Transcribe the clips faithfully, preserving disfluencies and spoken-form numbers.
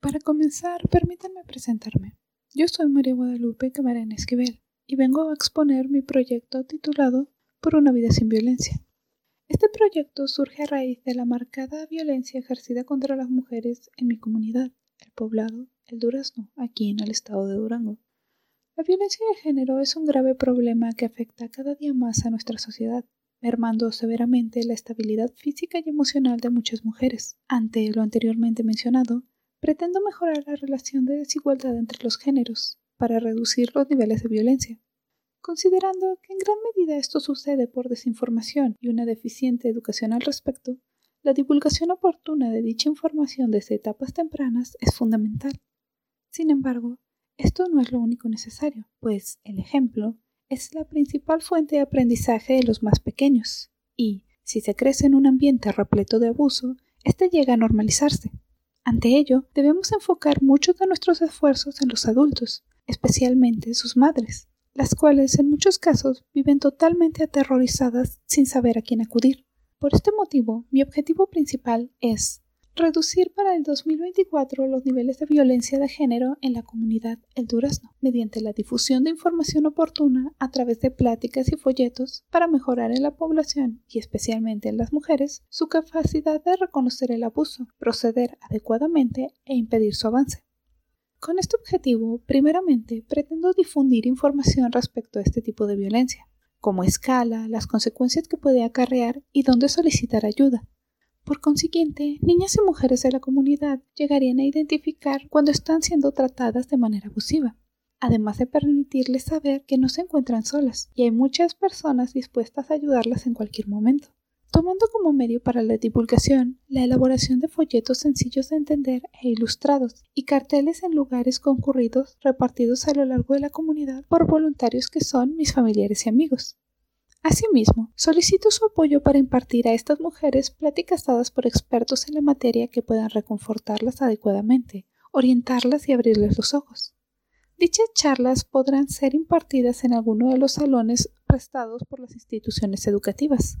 Para comenzar, permítanme presentarme. Yo soy María Guadalupe Camarena Esquivel y vengo a exponer mi proyecto titulado Por una vida sin violencia. Este proyecto surge a raíz de la marcada violencia ejercida contra las mujeres en mi comunidad, el poblado El Durazno, aquí en el estado de Durango. La violencia de género es un grave problema que afecta cada día más a nuestra sociedad, mermando severamente la estabilidad física y emocional de muchas mujeres. Ante lo anteriormente mencionado, pretendo mejorar la relación de desigualdad entre los géneros para reducir los niveles de violencia. Considerando que en gran medida esto sucede por desinformación y una deficiente educación al respecto, la divulgación oportuna de dicha información desde etapas tempranas es fundamental. Sin embargo, esto no es lo único necesario, pues el ejemplo es la principal fuente de aprendizaje de los más pequeños, y, si se crece en un ambiente repleto de abuso, éste llega a normalizarse. Ante ello, debemos enfocar muchos de nuestros esfuerzos en los adultos, especialmente sus madres, las cuales en muchos casos viven totalmente aterrorizadas sin saber a quién acudir. Por este motivo, mi objetivo principal es reducir para el dos mil veinticuatro los niveles de violencia de género en la comunidad El Durazno, mediante la difusión de información oportuna a través de pláticas y folletos para mejorar en la población, y especialmente en las mujeres, su capacidad de reconocer el abuso, proceder adecuadamente e impedir su avance. Con este objetivo, primeramente, pretendo difundir información respecto a este tipo de violencia, cómo escala, las consecuencias que puede acarrear y dónde solicitar ayuda. Por consiguiente, niñas y mujeres de la comunidad llegarían a identificar cuando están siendo tratadas de manera abusiva, además de permitirles saber que no se encuentran solas y hay muchas personas dispuestas a ayudarlas en cualquier momento. Tomando como medio para la divulgación la elaboración de folletos sencillos de entender e ilustrados y carteles en lugares concurridos repartidos a lo largo de la comunidad por voluntarios que son mis familiares y amigos. Asimismo, solicito su apoyo para impartir a estas mujeres pláticas dadas por expertos en la materia que puedan reconfortarlas adecuadamente, orientarlas y abrirles los ojos. Dichas charlas podrán ser impartidas en alguno de los salones prestados por las instituciones educativas.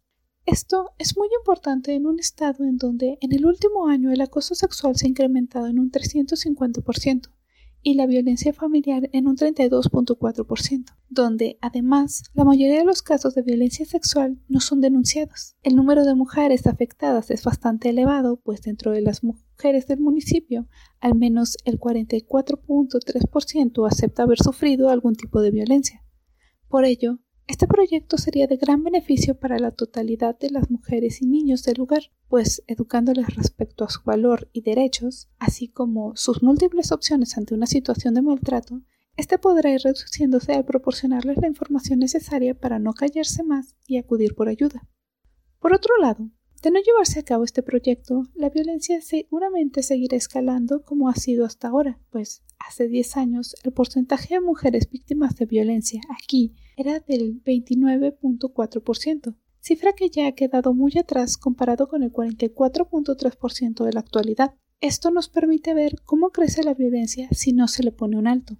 Esto es muy importante en un estado en donde en el último año el acoso sexual se ha incrementado en un trescientos cincuenta por ciento y la violencia familiar en un treinta y dos punto cuatro por ciento, donde, además, la mayoría de los casos de violencia sexual no son denunciados. El número de mujeres afectadas es bastante elevado, pues dentro de las mujeres del municipio, al menos el cuarenta y cuatro punto tres por ciento acepta haber sufrido algún tipo de violencia. Por ello, este proyecto sería de gran beneficio para la totalidad de las mujeres y niños del lugar, pues educándoles respecto a su valor y derechos, así como sus múltiples opciones ante una situación de maltrato, este podrá ir reduciéndose al proporcionarles la información necesaria para no callarse más y acudir por ayuda. Por otro lado, de no llevarse a cabo este proyecto, la violencia seguramente seguirá escalando como ha sido hasta ahora, pues hace diez años el porcentaje de mujeres víctimas de violencia aquí era del veintinueve punto cuatro por ciento, cifra que ya ha quedado muy atrás comparado con el cuarenta y cuatro punto tres por ciento de la actualidad. Esto nos permite ver cómo crece la violencia si no se le pone un alto.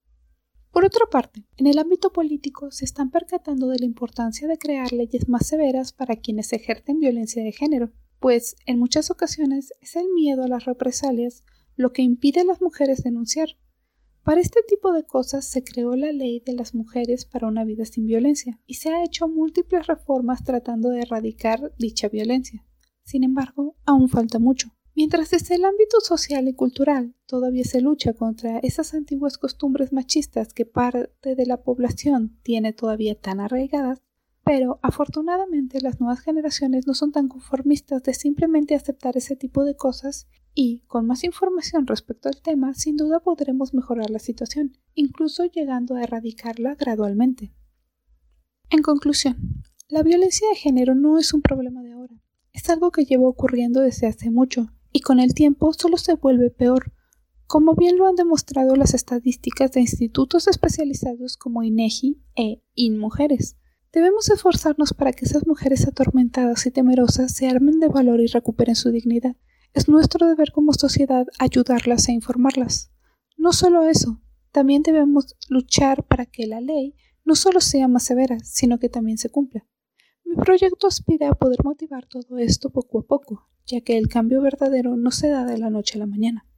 Por otra parte, en el ámbito político se están percatando de la importancia de crear leyes más severas para quienes ejercen violencia de género, pues en muchas ocasiones es el miedo a las represalias lo que impide a las mujeres denunciar. Para este tipo de cosas se creó la Ley de las Mujeres para una Vida sin Violencia y se ha hecho múltiples reformas tratando de erradicar dicha violencia. Sin embargo, aún falta mucho. Mientras desde el ámbito social y cultural todavía se lucha contra esas antiguas costumbres machistas que parte de la población tiene todavía tan arraigadas, pero afortunadamente las nuevas generaciones no son tan conformistas de simplemente aceptar ese tipo de cosas y, con más información respecto al tema, sin duda podremos mejorar la situación, incluso llegando a erradicarla gradualmente. En conclusión, la violencia de género no es un problema de ahora, es algo que lleva ocurriendo desde hace mucho y con el tiempo solo se vuelve peor, como bien lo han demostrado las estadísticas de institutos especializados como INEGI e INMujeres. Debemos esforzarnos para que esas mujeres atormentadas y temerosas se armen de valor y recuperen su dignidad. Es nuestro deber como sociedad ayudarlas e informarlas. No solo eso, también debemos luchar para que la ley no solo sea más severa, sino que también se cumpla. Mi proyecto aspira a poder motivar todo esto poco a poco, ya que el cambio verdadero no se da de la noche a la mañana.